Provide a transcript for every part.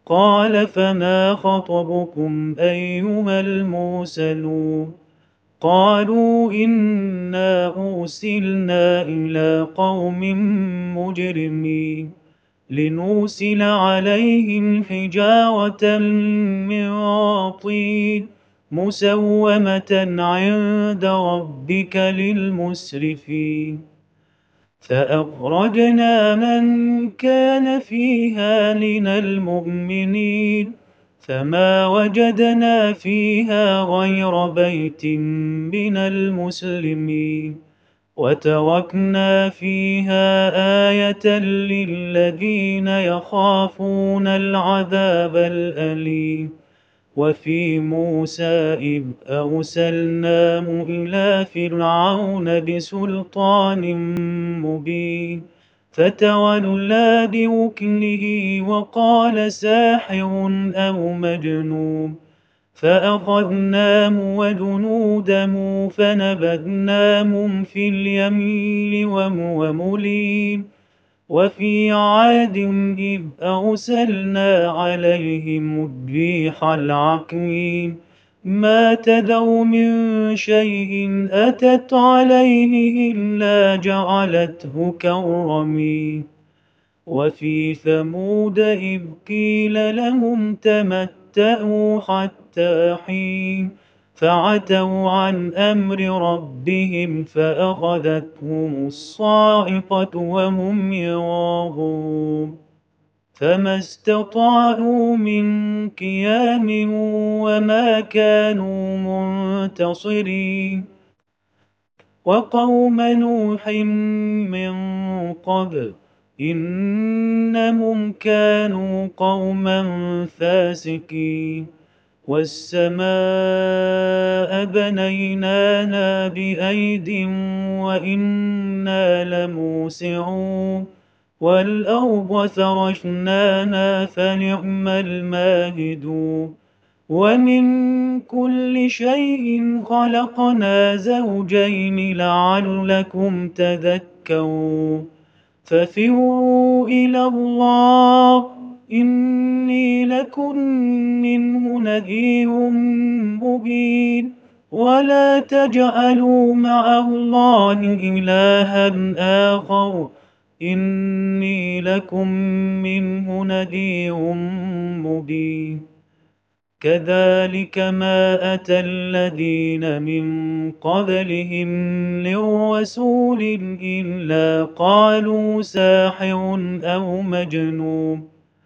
قال فما خطبكم أيها المرسلون قالوا إنا أرسلنا إلى قوم مجرمين لنرسل عليهم حجارة من طين مسومة عند ربك للمسرفين فأخرجنا من كان فيها من المؤمنين فما وجدنا فيها غير بيت من المسلمين وتركنا فيها آية للذين يخافون العذاب الأليم وفي موسى إذ أرسلناه إلى فرعون بسلطان مبين فتولى بركنه وقال ساحر أو مجنون فأخذناه وجنوده فنبذناهم في اليمين وهو مليم وفي عاد إذ أرسلنا عليهم الريح العقيم ما تذر من شيء أتت عليه إلا جعلته كالرميم وفي ثمود إذ قيل لهم تمتعوا حتى حين فعتوا عن أمر ربهم فأخذتهم الصاعقة وهم ينظرون فما استطاعوا من قيام وما كانوا منتصرين وقوم نوح من قبل إنهم كانوا قوما فاسقين والسماء بنيناها بأيد وإنا لموسعون والأرض فرشناها فنعم الماهدون ومن كل شيء خلقنا زوجين لعلكم تذكرون ففروا إلى الله إني لكم منه نذير مبين ولا تجعلوا مع الله إلها آخر إني لكم منه نذير مبين كذلك ما أتى الذين من قبلهم من رسول إلا قالوا ساحر أو مجنون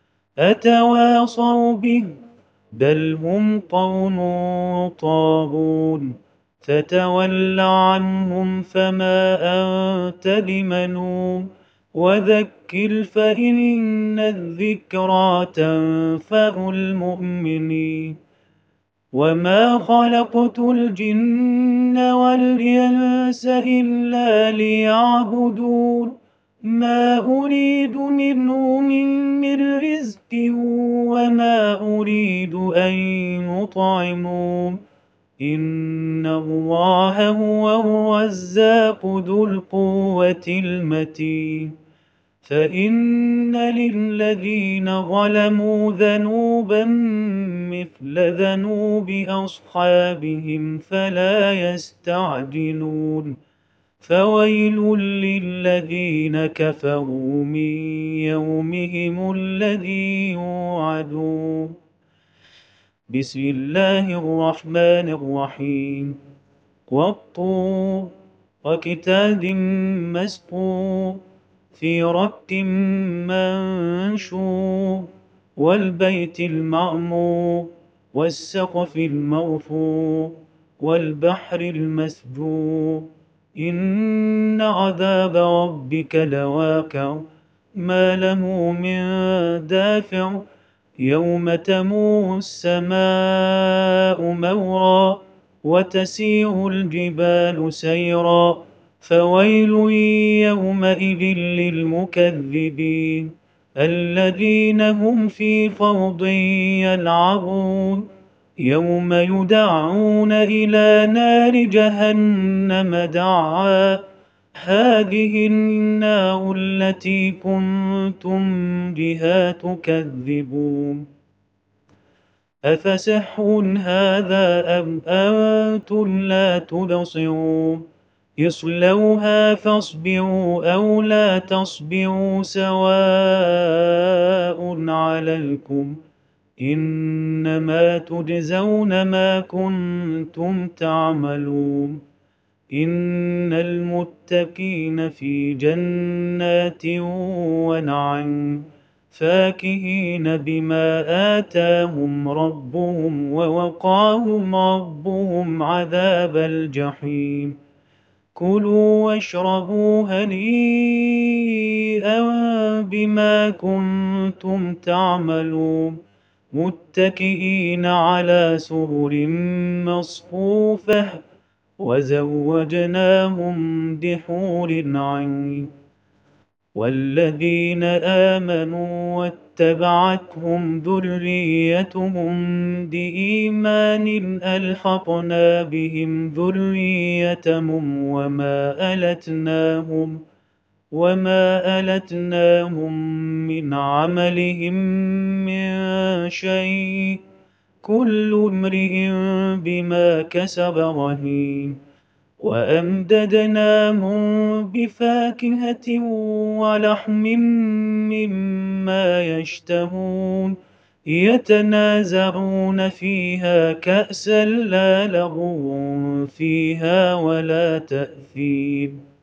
أتواصوا به بل هم قوم طاغون فتول عنهم فما أنت بملوم وذكر فإن الذكرى تنفع المؤمنين وما خلقت الجن والإنس إلا ليعبدون ما أريد منهم من رزق وما أريد أن يطعمون إن الله هو الرزاق ذو القوة المتين فإن للذين ظلموا ذنوبا مثل ذنوب أصحابهم فلا يستعجلون فويل للذين كفروا من يومهم الذي يوعدون بسم الله الرحمن الرحيم والطور وكتاب مسطور في رق منشور والبيت المعمور والسقف المرفوع والبحر المسجور إن عذاب ربك لواقع ما له من دافع يوم تمور السماء مورا وتسير الجبال سيرا فويل يومئذ للمكذبين الذين هم في خوض يلعبون يوم يدعون إلى نار جهنم دعا هذه النار التي كنتم بها تكذبون أفسحر هذا أم أنتم لا تبصرون اصلوها فاصبروا أو لا تصبروا سواء عليكم إنما تجزون ما كنتم تعملون إن المتقين في جنات ونعيم فاكهين بما آتاهم ربهم ووقاهم ربهم عذاب الجحيم كلوا واشربوا هنيئا بما كنتم تعملون متكئين على سرر مصفوفة وزوجناهم بحور عين والذين آمنوا واتبعتهم ذريتهم بإيمان ألحقنا بهم ذريتهم وما ألتناهم من عملهم من شيء كل امرئ بما كسب رهين وأمددناهم بفاكهة ولحم مما يشتهون يتنازعون فيها كأسا لا لغو فيها ولا تأثيم